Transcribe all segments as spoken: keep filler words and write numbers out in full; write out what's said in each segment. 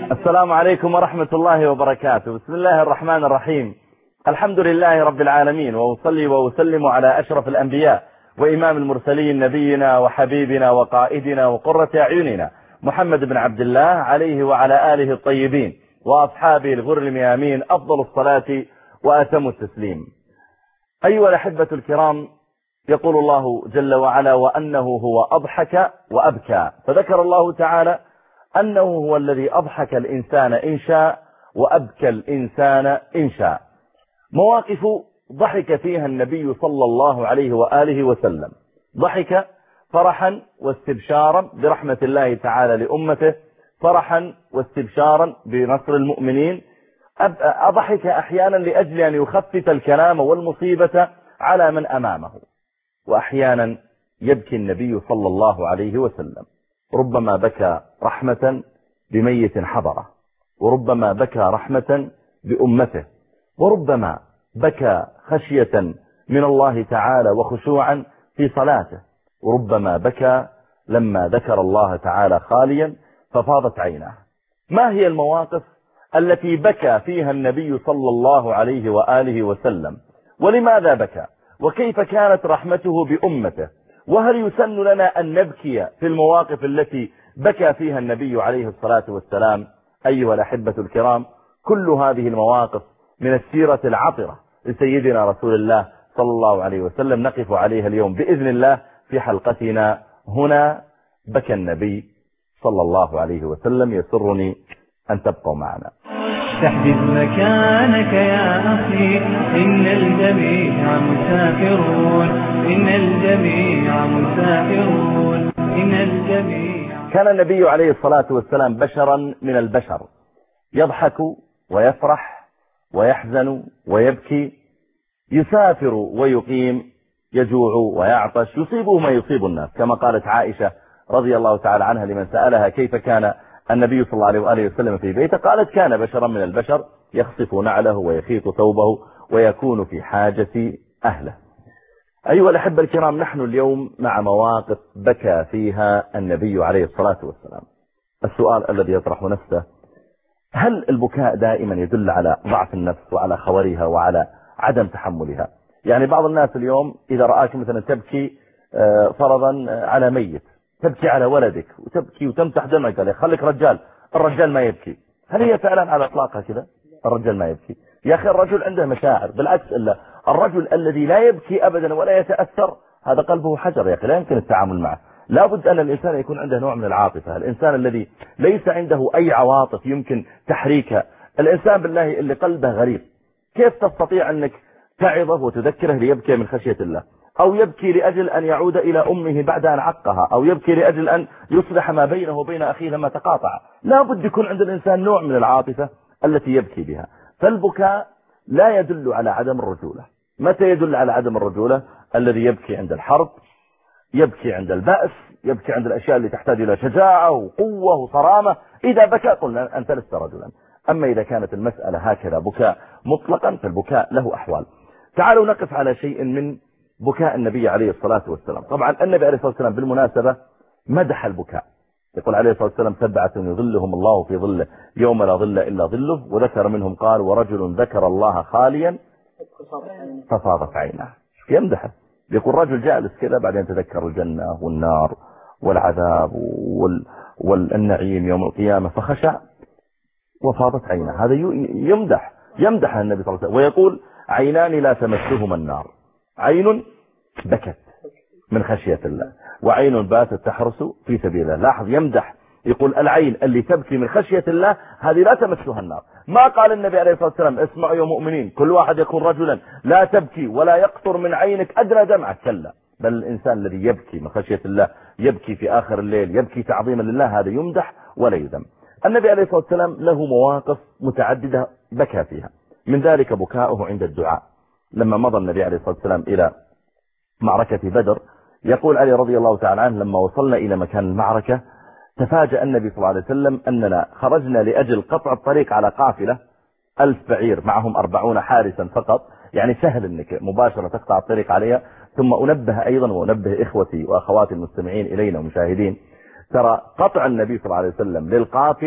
السلام عليكم ورحمة الله وبركاته. بسم الله الرحمن الرحيم. الحمد لله رب العالمين، وأصلي وأسلم على أشرف الأنبياء وإمام المرسلين نبينا وحبيبنا وقائدنا وقرة أعيننا محمد بن عبد الله عليه وعلى آله الطيبين وأصحابه الغر الميامين أفضل الصلاة وأتم التسليم. أيها الأحبة الكرام، يقول الله جل وعلا: وأنه هو أضحك وأبكى. فذكر الله تعالى أنه هو الذي أضحك الإنسان إن شاء وأبكى الإنسان إن شاء. مواقف ضحك فيها النبي صلى الله عليه وآله وسلم، ضحك فرحا واستبشارا برحمة الله تعالى لأمته، فرحا واستبشارا بنصر المؤمنين، أضحك أحيانا لأجل أن يخفف الكلام والمصيبة على من أمامه. وأحيانا يبكي النبي صلى الله عليه وسلم، ربما بكى رحمة بميت حضره، وربما بكى رحمة بأمته، وربما بكى خشية من الله تعالى وخشوعا في صلاته، وربما بكى لما ذكر الله تعالى خاليا ففاضت عيناه. ما هي المواقف التي بكى فيها النبي صلى الله عليه وآله وسلم؟ ولماذا بكى؟ وكيف كانت رحمته بأمته؟ وهل يسن لنا أن نبكي في المواقف التي بكى فيها النبي عليه الصلاة والسلام؟ أيها الأحبة الكرام، كل هذه المواقف من السيرة العطرة لسيدنا رسول الله صلى الله عليه وسلم نقف عليها اليوم بإذن الله في حلقتنا هنا بكى النبي صلى الله عليه وسلم. يسرني أن تبقوا معنا. تحدث مكانك يا أخي، إن الجميع مسافرون، إن الجميع مسافرون، إن الجميع. كان النبي عليه الصلاة والسلام بشرا من البشر، يضحك ويفرح ويحزن ويبكي، يسافر ويقيم، يجوع ويعطش، يصيبه ما يصيب الناس، كما قالت عائشة رضي الله تعالى عنها لمن سألها كيف كان النبي صلى الله عليه وآله وسلم في بيته، قالت: كان بشرا من البشر يخصف نعله ويخيط ثوبه ويكون في حاجة أهله. أيها الأحبة الكرام، نحن اليوم مع مواقف بكى فيها النبي عليه الصلاة والسلام. السؤال الذي يطرح نفسه: هل البكاء دائما يدل على ضعف النفس وعلى خورها وعلى عدم تحملها؟ يعني بعض الناس اليوم إذا رآك مثلا تبكي فرضا على ميت، تبكي على ولدك وتبكي وتمسح دمك، قال خليك رجال، الرجال ما يبكي. هل هي فعلا على اطلاقها كذا؟ الرجال ما يبكي؟ يا اخي الرجل عنده مشاعر، بالعكس، الا الرجل الذي لا يبكي ابدا ولا يتاثر هذا قلبه حجر يا اخي، لا يمكن التعامل معه. لابد ان الانسان يكون عنده نوع من العاطفه. الانسان الذي ليس عنده اي عواطف يمكن تحريكها، الانسان بالله اللي قلبه غريب، كيف تستطيع انك تعظه وتذكره ليبكي من خشيه الله، أو يبكي لأجل أن يعود إلى أمه بعد أن عقها، أو يبكي لأجل أن يصلح ما بينه وبين أخيه لما تقاطع؟ لا بد يكون عند الإنسان نوع من العاطفة التي يبكي بها. فالبكاء لا يدل على عدم الرجولة. متى يدل على عدم الرجولة؟ الذي يبكي عند الحرب، يبكي عند البأس، يبكي عند الأشياء اللي تحتاج إلى شجاعة وقوة وصرامة. إذا بكى قلنا أنت لست رجلا. أما إذا كانت المسألة هكذا بكاء مطلقا فالبكاء له أحوال. تعالوا نقف على شيء من بكاء النبي عليه الصلاة والسلام. طبعا النبي عليه الصلاة والسلام بالمناسبة مدح البكاء، يقول عليه الصلاة والسلام: سبعة يظلهم الله في ظله يوم لا ظل إلا ظله. وذكر منهم قال: ورجل ذكر الله خاليا ففاضت عيناه. يمدحه، يقول رجل جالس كذا بعدين تذكر الجنة والنار والعذاب وال... والنعيم يوم القيامة فخشع وفاضت عيناه. هذا يمدح يمدح النبي صلى الله عليه وسلم، ويقول: عينان لا تمسهما النار، عين بكت من خشية الله وعين باتت تحرس في سبيل الله. لاحظ، يمدح، يقول العين اللي تبكي من خشية الله هذه لا تمسها النار. ما قال النبي عليه الصلاة والسلام: اسمعوا يا مؤمنين كل واحد يكون رجلا لا تبكي ولا يقطر من عينك أدنى دمعة. كلا، بل الإنسان الذي يبكي من خشية الله، يبكي في آخر الليل، يبكي تعظيما لله، هذا يمدح ولا يذم. النبي عليه الصلاة والسلام له مواقف متعددة بكى فيها، من ذلك بكاؤه عند الدعاء. لما مضى النبي عليه الصلاة والسلام إلى معركة بدر، يقول علي رضي الله تعالى عنه: لما وصلنا إلى مكان المعركة تفاجأ النبي صلى الله عليه وسلم أننا خرجنا لأجل قطع الطريق على قافلة ألف بعير معهم أربعون حارسا فقط، يعني سهل أنك مباشرة تقطع الطريق عليها. ثم أنبه أيضا وأنبه إخوتي وأخواتي المستمعين إلينا ومشاهدين، ترى قطع النبي صلى الله عليه وسلم للقافلة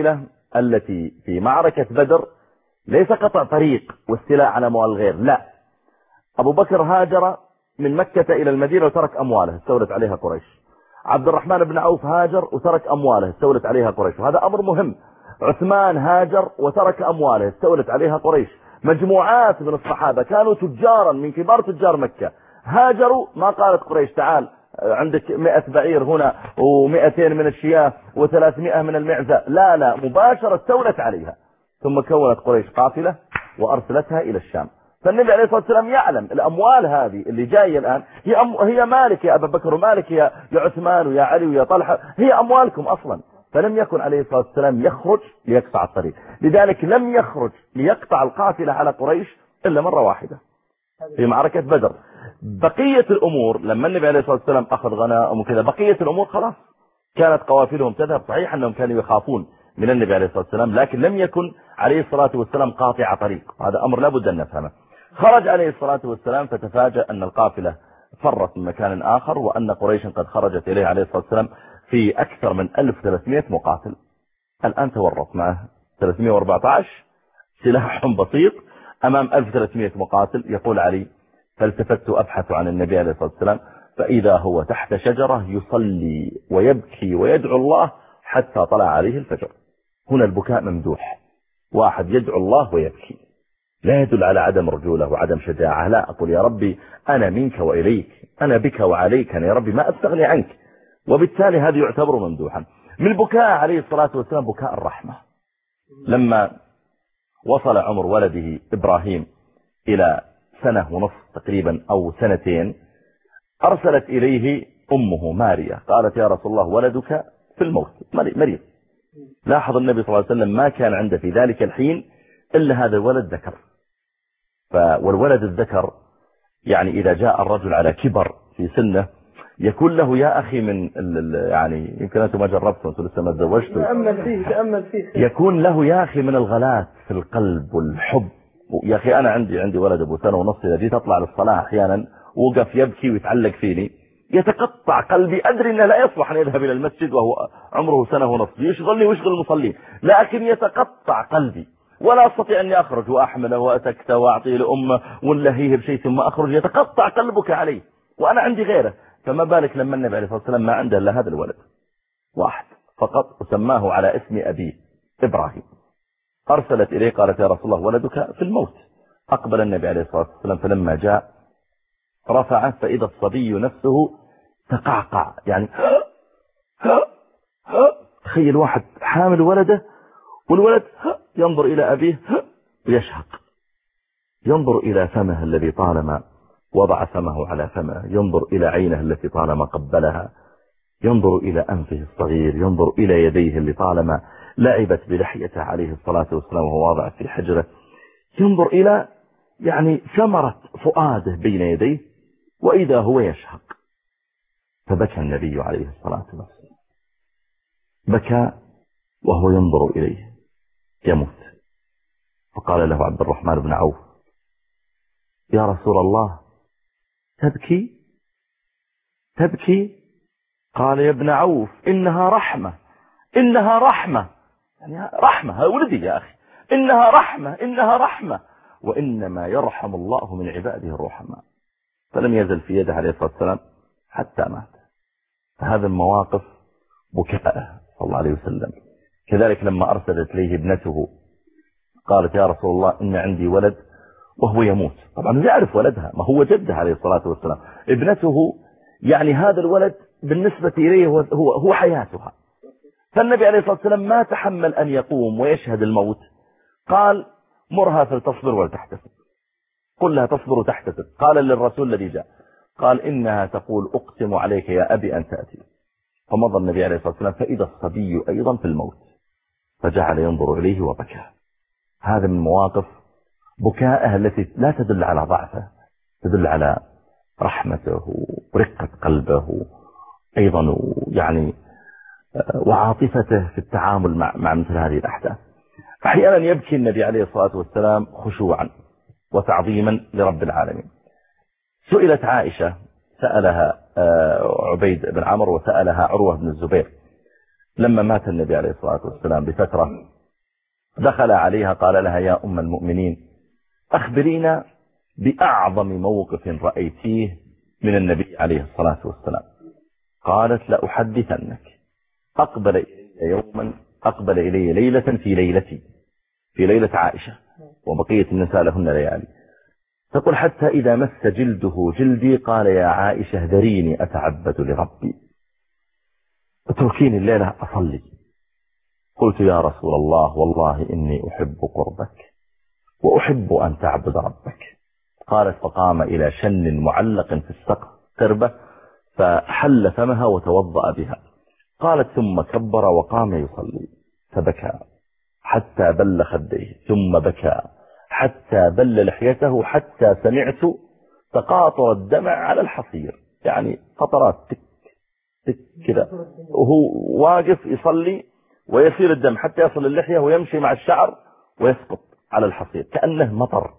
التي في معركة بدر ليس قطع طريق واستيلاء على أموال الغير، لا، أبو بكر هاجر من مكة إلى المدينة وترك أمواله استولت عليها قريش. عبد الرحمن بن عوف هاجر وترك أمواله استولت عليها قريش، وهذا أمر مهم. عثمان هاجر وترك أمواله استولت عليها قريش. مجموعات من الصحابة كانوا تجارا من كبار تجار مكة، هاجروا، ما قالت قريش تعال عندك مئة بعير هنا ومئتين من الشياه وثلاثمائة من المعزة، لا لا، مباشرة استولت عليها. ثم كونت قريش قافلة وأرسلتها إلى الشام. فالنبي عليه الصلاة والسلام يعلم الأموال هذه اللي جاية الآن هي أم... هي مالك يا أبا بكر ومالك يا يا عثمان ويا علي ويا طلحة، هي أموالكم أصلا. فلم يكن عليه الصلاة والسلام يخرج ليقطع الطريق، لذلك لم يخرج ليقطع القافلة على قريش إلا مرة واحدة في معركة بدر. بقية الأمور لما النبي عليه الصلاة والسلام أخذ غنائم وكذا، بقية الأمور خلاص كانت قوافلهم تذهب. صحيح أنهم كانوا يخافون من النبي عليه الصلاة والسلام، لكن لم يكن عليه الصلاة والسلام قاطع طريق، هذا أمر لابد أن نفهمه. خرج عليه الصلاة والسلام فتفاجأ أن القافلة فرت من مكان آخر، وأن قريش قد خرجت إليه عليه الصلاة والسلام في أكثر من ألف وثلاثمائة مقاتل. الآن تورط معه ثلاثمائة وأربعة عشر سلاح بسيط أمام ألف وثلاثمائة مقاتل. يقول علي فالتفت أبحث عن النبي عليه الصلاة والسلام فإذا هو تحت شجرة يصلي ويبكي ويدعو الله حتى طلع عليه الفجر. هنا البكاء ممدوح، واحد يدعو الله ويبكي، لا يدل على عدم رجولة وعدم شجاعة، لا، أقول يا ربي أنا منك وإليك، أنا بك وعليك، أنا يا ربي ما أستغني عنك، وبالتالي هذا يعتبر ممدوحا. من البكاء عليه الصلاة والسلام بكاء الرحمة. لما وصل عمر ولده إبراهيم إلى سنة ونصف تقريبا أو سنتين، أرسلت إليه أمه ماريا قالت يا رسول الله ولدك في الموت مريض. لاحظ النبي صلى الله عليه وسلم ما كان عنده في ذلك الحين إلا هذا الولد ذكر. والولد الذكر يعني إذا جاء الرجل على كبر في سنه يكون له يا أخي من يعني يمكن أنتم ما جربتم أنتم لسه ما تزوجتم، تأمل فيه تأمل فيه يكون له يا أخي من الغلات في القلب والحب. يا أخي أنا عندي عندي ولد أبو سنة ونص، إذا جيت أطلع للصلاة أحيانا وقف يبكي ويتعلق فيني يتقطع قلبي. أدري أنه لا يصلح أن يذهب إلى المسجد وهو عمره سنة ونص يشغلني ويشغل المصلين، لكن يتقطع قلبي ولا أستطيع أن أخرج وأحمله وأتكته وأعطيه لأمه ونلهيه بشيء ثم أخرج، يتقطع قلبك عليه وأنا عندي غيره. فما بالك لما النبي عليه الصلاة والسلام ما عنده إلا هذا الولد واحد فقط وسماه على اسم أبيه إبراهيم. أرسلت إليه قالت يا رسول الله ولدك في الموت. أقبل النبي عليه الصلاة والسلام فلما جاء رفعه فإذا الصبي نفسه تقعقع، يعني تخيل واحد حامل ولده والولد ينظر إلى أبيه ويشهق، ينظر إلى فمه الذي طالما وضع فمه على فمه، ينظر إلى عينه التي طالما قبلها، ينظر إلى أنفه الصغير، ينظر إلى يديه اللي طالما لعبت بلحيته عليه الصلاة والسلام وهو واضع في حجره، ينظر إلى يعني ثمرة فؤاده بين يديه وإذا هو يشهق. فبكى النبي عليه الصلاة والسلام، بكى وهو ينظر إليه يموت. فقال له عبد الرحمن بن عوف يا رسول الله تبكي تبكي؟ قال يا ابن عوف إنها رحمة إنها رحمة، يعني رحمة ولدي يا أخي، إنها رحمة إنها رحمة، وإنما يرحم الله من عباده الرحماء. فلم يزل في يده عليه الصلاة والسلام حتى مات. فهذا المواقف بكاءه صلى الله عليه وسلم. كذلك لما أرسلت إليه ابنته قالت يا رسول الله إن عندي ولد وهو يموت. طبعا يعرف ولدها، ما هو جده عليه الصلاة والسلام، ابنته يعني هذا الولد بالنسبة إليه هو, هو حياتها. فالنبي عليه الصلاة والسلام ما تحمل أن يقوم ويشهد الموت، قال مرها فلتصبر ولتحتسب، قل لها تصبر وتحتسب. قال للرسول الذي جاء قال إنها تقول أقسم عليك يا أبي أن تأتي. فمضى النبي عليه الصلاة والسلام فإذا الصبي أيضا في الموت، فجعل ينظر إليه وبكى. هذا من مواقف بكاءه التي لا تدل على ضعفه، تدل على رحمته ورقة قلبه أيضا يعني وعاطفته في التعامل مع, مع مثل هذه الأحداث. أحيانا يبكي النبي عليه الصلاة والسلام خشوعا وتعظيما لرب العالمين. سئلت عائشة، سألها عبيد بن عمرو وسألها عروة بن الزبير لما مات النبي عليه الصلاة والسلام بفترة، دخل عليها قال لها يا أم المؤمنين أخبرينا بأعظم موقف رأيتيه من النبي عليه الصلاة والسلام. قالت لا أحدثنك. أقبل إلي يوما أقبل إلي ليلة في ليلتي في ليلة عائشة وبقية النساء لهن ليالي. تقول حتى إذا مس جلده جلدي قال يا عائشة ذريني أتعبد لربي اتركيني الليلة أصلي. قلت يا رسول الله والله إني أحب قربك وأحب أن تعبد ربك. قالت فقام إلى شن معلق في السقف قربة فحل فمها وتوضأ بها. قالت ثم كبر وقام يصلي فبكى حتى بل خديه ثم بكى حتى بل لحيته حتى سمعت تقاطر الدمع على الحصير، يعني قطرات تك تك كذا وهو واقف يصلي ويسير الدم حتى يصل اللحية ويمشي مع الشعر ويسقط على الحصير كأنه مطر.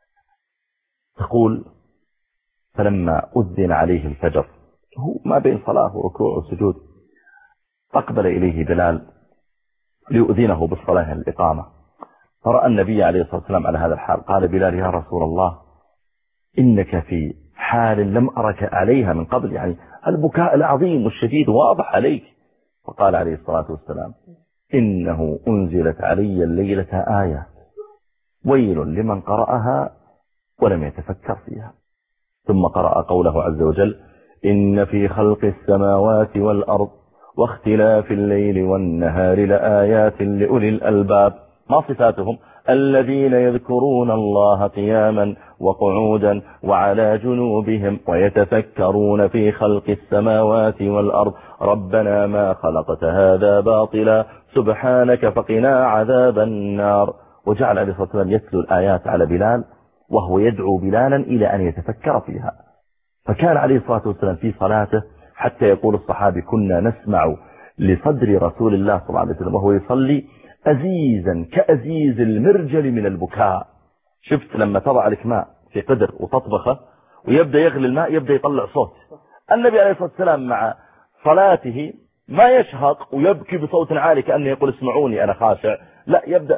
تقول فلما أذن عليه الفجر هو ما بين صلاة وركوع وسجود أقبل إليه بلال ليؤذنه بالصلاة الإقامة. فرأى النبي عليه الصلاة والسلام على هذا الحال قال بلال يا رسول الله إنك في حال لم أرك عليها من قبل، يعني البكاء العظيم والشديد واضح عليك. فقال عليه الصلاة والسلام إنه أنزلت علي الليلة آية ويل لمن قرأها ولم يتفكر فيها. ثم قرأ قوله عز وجل إن في خلق السماوات والأرض واختلاف الليل والنهار لآيات لأولي الألباب. ما صفاتهم؟ الذين يذكرون الله قياما وقعودا وعلى جنوبهم ويتفكرون في خلق السماوات والأرض ربنا ما خلقت هذا باطلا سبحانك فقنا عذاب النار. وجعل عليه الصلاة والسلام يتلو الآيات على بلال وهو يدعو بلالا إلى أن يتفكر فيها. فكان عليه الصلاة والسلام في صلاته حتى يقول الصحابي كنا نسمع لصدر رسول الله صلى الله عليه وسلم وهو يصلي أزيزا كأزيز المرجل من البكاء. شفت لما تضع لك ماء في قدر وتطبخه ويبدأ يغلي الماء يبدأ يطلع صوت. النبي عليه الصلاة والسلام مع صلاته ما يشهق ويبكي بصوت عالي كأنه يقول اسمعوني أنا خاشع، لا يبدأ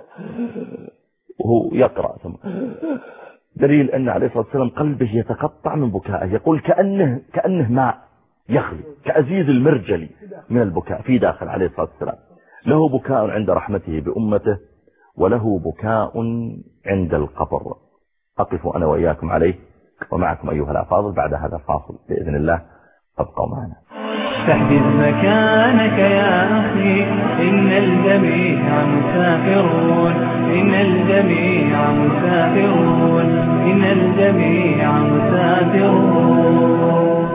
وهو يقرأ ثم دليل أن عليه الصلاة والسلام قلبه يتقطع من بكائه. يقول كأنه, كأنه ماء يغلي كأزيز المرجل من البكاء في داخل عليه الصلاة والسلام. له بكاء عند رحمته بأمته وله بكاء عند القبر. أقف أنا وإياكم عليه ومعكم أيها الأفاضل بعد هذا الفاصل بإذن الله. أبقوا معنا. تحدث مكانك يا أخي إن الجميع مسافرون إن الجميع مسافرون إن الجميع مسافرون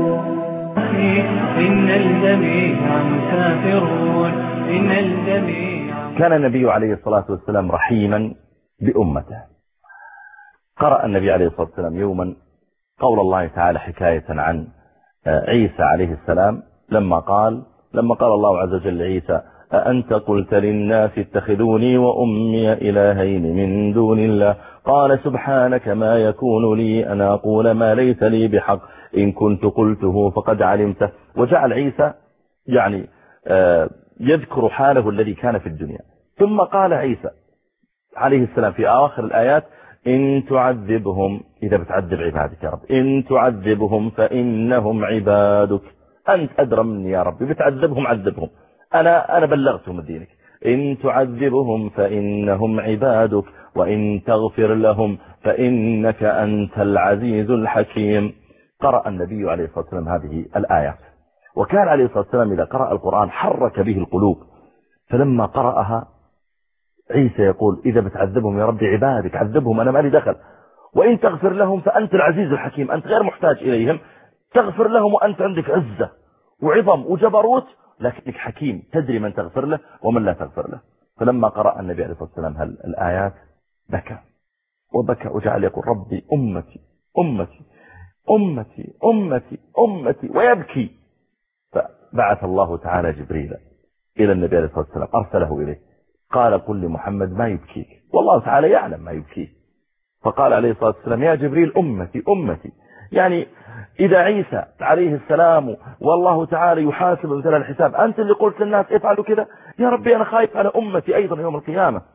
إن الجميع مسافرون إن الجميع. كان النبي عليه الصلاة والسلام رحيما بأمته. قرأ النبي عليه الصلاة والسلام يوما قول الله تعالى حكاية عن عيسى عليه السلام لما قال لما قال الله عز وجل لعيسى أأنت قلت للناس اتخذوني وأمي إلهين من دون الله قال سبحانك ما يكون لي أن أقول ما ليس لي بحق إن كنت قلته فقد علمته. وجعل عيسى يعني يذكر حاله الذي كان في الدنيا. ثم قال عيسى عليه السلام في آخر الآيات إن تعذبهم إذا بتعذب عبادك يا رب إن تعذبهم فإنهم عبادك أنت أدرى مني يا رب بتعذبهم عذبهم أنا أنا بلغتهم دينك إن تعذبهم فإنهم عبادك وإن تغفر لهم فإنك أنت العزيز الحكيم. قرأ النبي عليه الصلاة والسلام هذه الآيات وكان عليه الصلاة والسلام إذا قرأ القرآن حرك به القلوب. فلما قرأها عيسى يقول إذا بتعذبهم يا رب عبادك عذبهم أنا مالي دخل وإن تغفر لهم فأنت العزيز الحكيم أنت غير محتاج إليهم تغفر لهم وأنت عندك عزة وعظم وجبروت لكنك حكيم تدري من تغفر له ومن لا تغفر له. فلما قرأ النبي عليه الصلاة والسلام الآيات بكى وبكى وجعل يقول ربي أمتي أمتي أمتي أمتي أمتي ويبكي. فبعث الله تعالى جبريل إلى النبي عليه الصلاة والسلام أرسله إليه قال قل لمحمد ما يبكيك والله تعالى يعلم ما يبكيه. فقال عليه الصلاة والسلام يا جبريل أمتي أمتي يعني إذا عيسى عليه السلام والله تعالى يحاسب مثل الحساب أنت اللي قلت للناس افعلوا كذا يا ربي أنا خايف على أمتي أيضا يوم القيامة.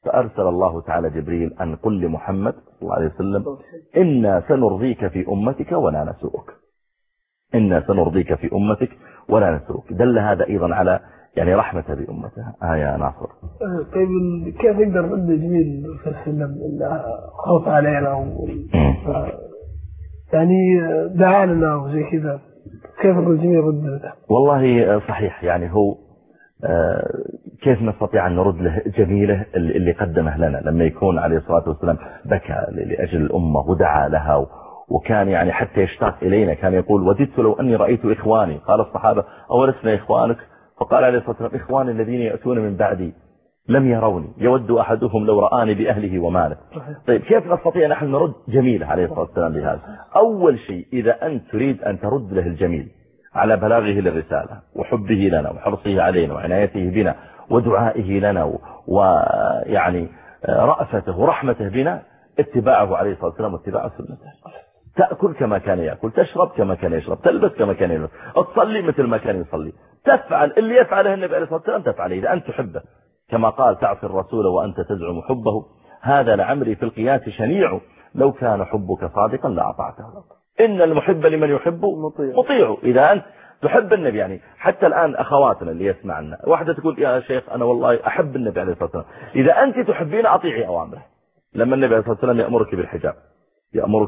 فأرسل الله تعالى جبريل أن قل لمحمد صلى الله عليه وسلم إنا سنرضيك في أمتك ولا نسوءك، إنا سنرضيك في أمتك ولا نسوءك. دل هذا أيضا على يعني رحمته بأمته. آه يا ناصر. طيب كيف يقدر رد جميل صلى الله عليه وسلم خوف علينا يعني دعا لنا وزي كذا، كيف نقول جميل رد؟ والله صحيح، يعني هو كيف نستطيع أن نرد له جميله اللي قدمه لنا لما يكون عليه الصلاة والسلام بكى لأجل الأمة ودعا لها، وكان يعني حتى يشتاق إلينا، كان يقول وددت لو أني رأيت إخواني. قال الصحابة أولسنا إخوانك؟ فقال عليه الصلاة والسلام إخواني الذين يأتون من بعدي لم يروني يود أحدهم لو رآني بأهله وماله. طيب كيف نستطيع نحن نرد جميله عليه الصلاة والسلام بهذا؟ أول شيء إذا أنت تريد أن ترد له الجميل على بلاغه للرسالة وحبه لنا وحرصه علينا وعنايته بنا ودعائه لنا ويعني رأفته ورحمته بنا، اتباعه عليه الصلاة والسلام واتباع سنته. تأكل كما كان يأكل، تشرب كما كان يشرب، تلبس كما كان يلبس، تصلي مثل ما كان يصلي، تفعل اللي يفعله النبي عليه الصلاة والسلام تفعله إذا أنت تحبه، كما قال تعصي الرسول وأنت تزعم حبه هذا لعمري في القياس شنيع لو كان حبك صادقا لأطعته. إن المحب لمن يحب مطيع. إذا أنت تحب النبي، يعني حتى الآن أخواتنا اللي يسمعنا واحدة تقول يا شيخ أنا والله أحب النبي عليه الصلاة والسلام، إذا أنت تحبين أطيعي أوامره. لما النبي عليه الصلاة والسلام يأمرك بالحجاب، يأمرك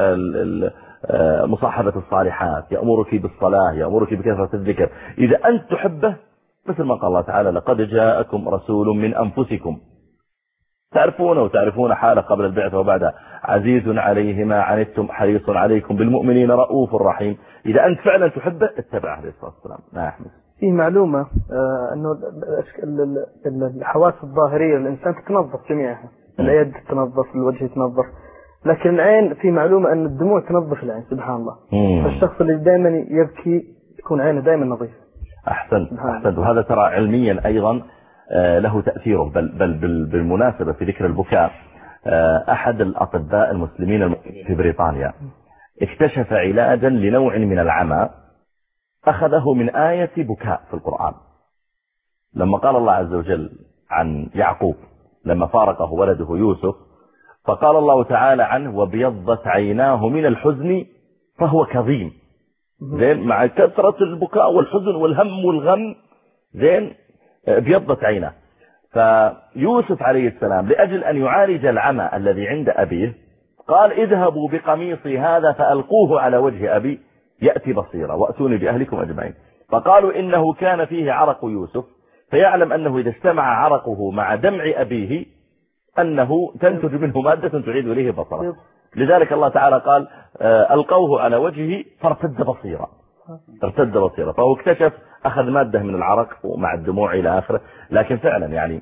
بمصاحبة الصالحات، يأمرك بالصلاة، يأمرك بكثرة الذكر، إذا أنت تحبه مثل ما قال الله تعالى لقد جاءكم رسول من أنفسكم تعرفونه وتعرفون حاله قبل البعثة وبعدها، عزيز عليه ما عنتم حريص عليكم بالمؤمنين رؤوف رحيم. إذا أنت فعلا تحبه اتبعه عليه الصلاة والسلام. ما يحمد فيه معلومة آه أنه الحواس الظاهرية الإنسان تتنظف جميعها، اليد تتنظف، الوجه يتنظف، لكن العين في معلومة أن الدموع تنظف العين سبحان الله. مم. فالشخص اللي دائما يبكي تكون عينه دائما نظيفة. أحسنت أحسنت. وهذا ترى علميا أيضا له تأثيره. بل, بل, بل بالمناسبة في ذكر البكاء، أحد الأطباء المسلمين المؤمنين في بريطانيا اكتشف علاجا لنوع من العمى أخذه من آية بكاء في القرآن. لما قال الله عز وجل عن يعقوب لما فارقه ولده يوسف، فقال الله تعالى عنه وبيضت عيناه من الحزن فهو كظيم. زين مع كثرة البكاء والحزن والهم والغم زين بيضت عيناه. فيوسف عليه السلام لأجل أن يعالج العمى الذي عند أبيه قال اذهبوا بقميصي هذا فألقوه على وجه أبي يأتي بصيرا وأتوني بأهلكم أجمعين. فقالوا إنه كان فيه عرق يوسف، فيعلم أنه إذا اجتمع عرقه مع دمع أبيه أنه تنتج منه مادة تعيد إليه بصره. لذلك الله تعالى قال ألقوه على وجهه فارتد بصيرا، ارتد بصيرا. فهو اكتشف أخذ مادة من العرق ومع الدموع إلى آخره. لكن فعلا يعني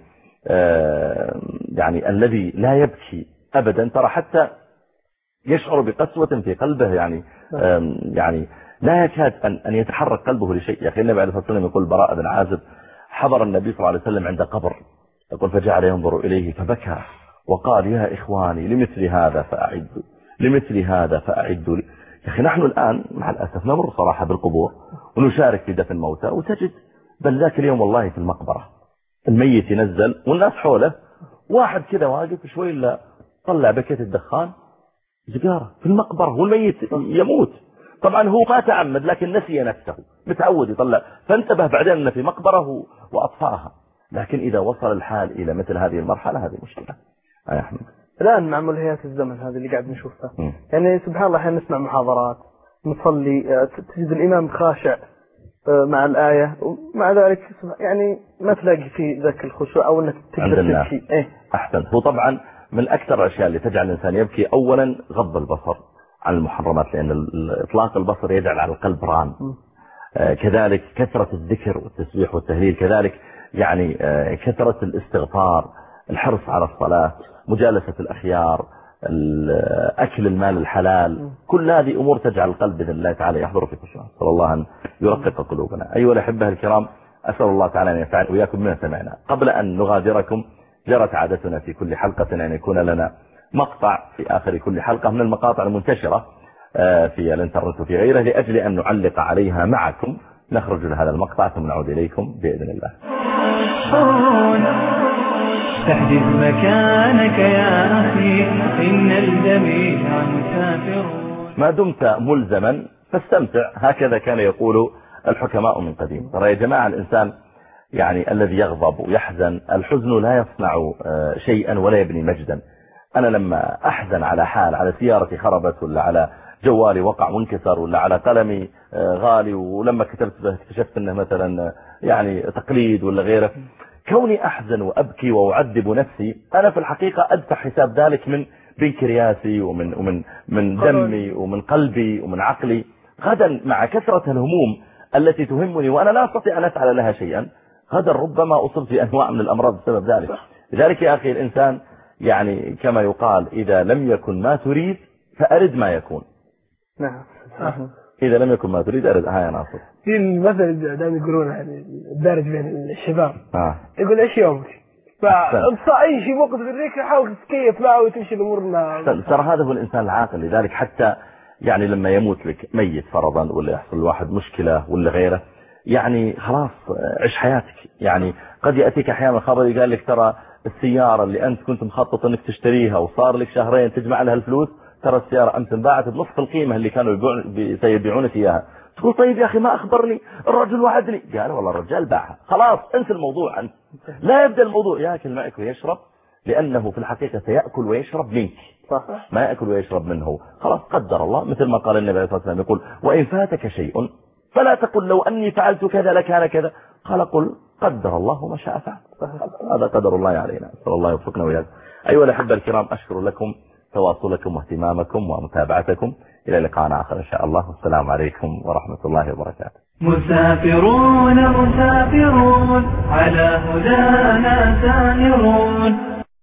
يعني الذي لا يبكي أبدا ترى حتى يشعر بقسوة في قلبه، يعني يعني لا يكاد أن أن يتحرك قلبه لشيء. يا أخي النبي عليه الصلاة والسلام يقول براء بن عازب حضر النبي صلى الله عليه وسلم عند قبر، يقول فجعل ينظر إليه فبكى وقال يا إخواني لمثل هذا فأعدوا لمثل هذا فأعدوا. يا أخي نحن الآن مع الأسف نمر صراحة بالقبور ونشارك في دفن الموتى، وتجد بل ذاك اليوم والله في المقبرة الميت ينزل والناس حوله، واحد كذا واقف شوي إلا طلع بكيت الدخان سيجارة في المقبرة والميت يموت. طبعا هو ما تعمد لكن نسي نفسه، متعود يطلع، فانتبه بعدين أنه في مقبرة وأطفأها. لكن إذا وصل الحال إلى مثل هذه المرحلة هذه مشكلة. يا أحمد الآن مع ملهيات الزمن هذه اللي قاعد نشوفها م. يعني سبحان الله احنا نسمع محاضرات نصلي تجد الإمام خاشع مع الآية ومع ذلك يعني ما تلاقي في ذاك الخشوع أو أنك تقدر تبكي. إيه؟ أحسن. هو طبعا من أكثر الأشياء اللي تجعل الإنسان يبكي أولا غض البصر عن المحرمات، لأن إطلاق البصر يجعل على القلب ران. آه كذلك كثرة الذكر والتسبيح والتهليل، كذلك يعني آه كثرة الاستغفار، الحرص على الصلاة، مجالسة الأخيار، أكل المال الحلال، كل هذه أمور تجعل القلب بإذن الله تعالى يحضر في خشوع. صلى الله أن يرقق قلوبنا. أيها الأحبة الكرام، أسأل الله تعالى أن ينفعنا وإياكم بما سمعنا. قبل أن نغادركم جرت عادتنا في كل حلقة أن يكون لنا مقطع في آخر كل حلقة من المقاطع المنتشرة في الانترنت وفي غيره، لأجل أن نعلق عليها معكم. نخرج لهذا المقطع ثم نعود إليكم بإذن الله. تحدث مكانك يا أخي إن الجميع مسافرون. ما دمت ملزما فاستمتع، هكذا كان يقول الحكماء من قديم. ترى يا جماعة الإنسان يعني الذي يغضب ويحزن، الحزن لا يصنع شيئا ولا يبني مجدا. أنا لما أحزن على حال، على سيارتي خربت، ولا على جوالي وقع وانكسر، ولا على قلمي غالي ولما كتبت به اكتشفت انه مثلا يعني تقليد ولا غيره، كوني أحزن وأبكي وأعذب نفسي، أنا في الحقيقة أدفع حساب ذلك من بنكرياسي ومن ومن من دمي ومن قلبي ومن عقلي. غدا مع كثرة الهموم التي تهمني وأنا لا أستطيع أن أفعل لها شيئا، غدا ربما أصبت في أنواع من الأمراض بسبب ذلك. لذلك يا أخي الإنسان يعني كما يقال إذا لم يكن ما تريد فأرد ما يكون. نعم. إذا لم يكن ما تريد أرد. هاي ناصر في المثل دائما يقولون يعني الدارج بين الشباب آه. يقول إيش يومك، فأبصى أي شيء موقف بالريك حاول تتكيف معه وتمشي الأمور معه. ترى هذا هو الإنسان العاقل. لذلك حتى يعني لما يموت لك ميت فرضا، ولا يحصل الواحد مشكلة ولا غيره، يعني خلاص عيش حياتك. يعني قد يأتيك أحيانا خبر قال لك ترى السيارة اللي أنت كنت مخطط أنك تشتريها وصار لك شهرين تجمع لها الفلوس، ترى السيارة أمس انباعت بنصف القيمة اللي كانوا سيبيعونك إياها. تقول طيب يا أخي ما أخبرني، الرجل وعدني. قال والله الرجال باعها، خلاص انسى الموضوع أنت. لا يبدأ الموضوع يأكل معك ويشرب، لأنه في الحقيقة سيأكل ويشرب منك، ما يأكل ويشرب منه. خلاص قدر الله، مثل ما قال النبي صلى الله عليه وسلم يقول وإن فاتك شيء فلا تقل لو أني فعلت كذا لكان كذا، قال قل قدر الله ما شاء فعل. هذا قدر الله علينا، صلى الله يوفقنا وإياكم. أيها الأحبة الكرام، أشكر لكم تواصلكم واهتمامكم ومتابعتكم. إلى لقاء آخر إن شاء الله، والسلام عليكم ورحمة الله وبركاته. مسافرون مسافرون على هدانا سائرون،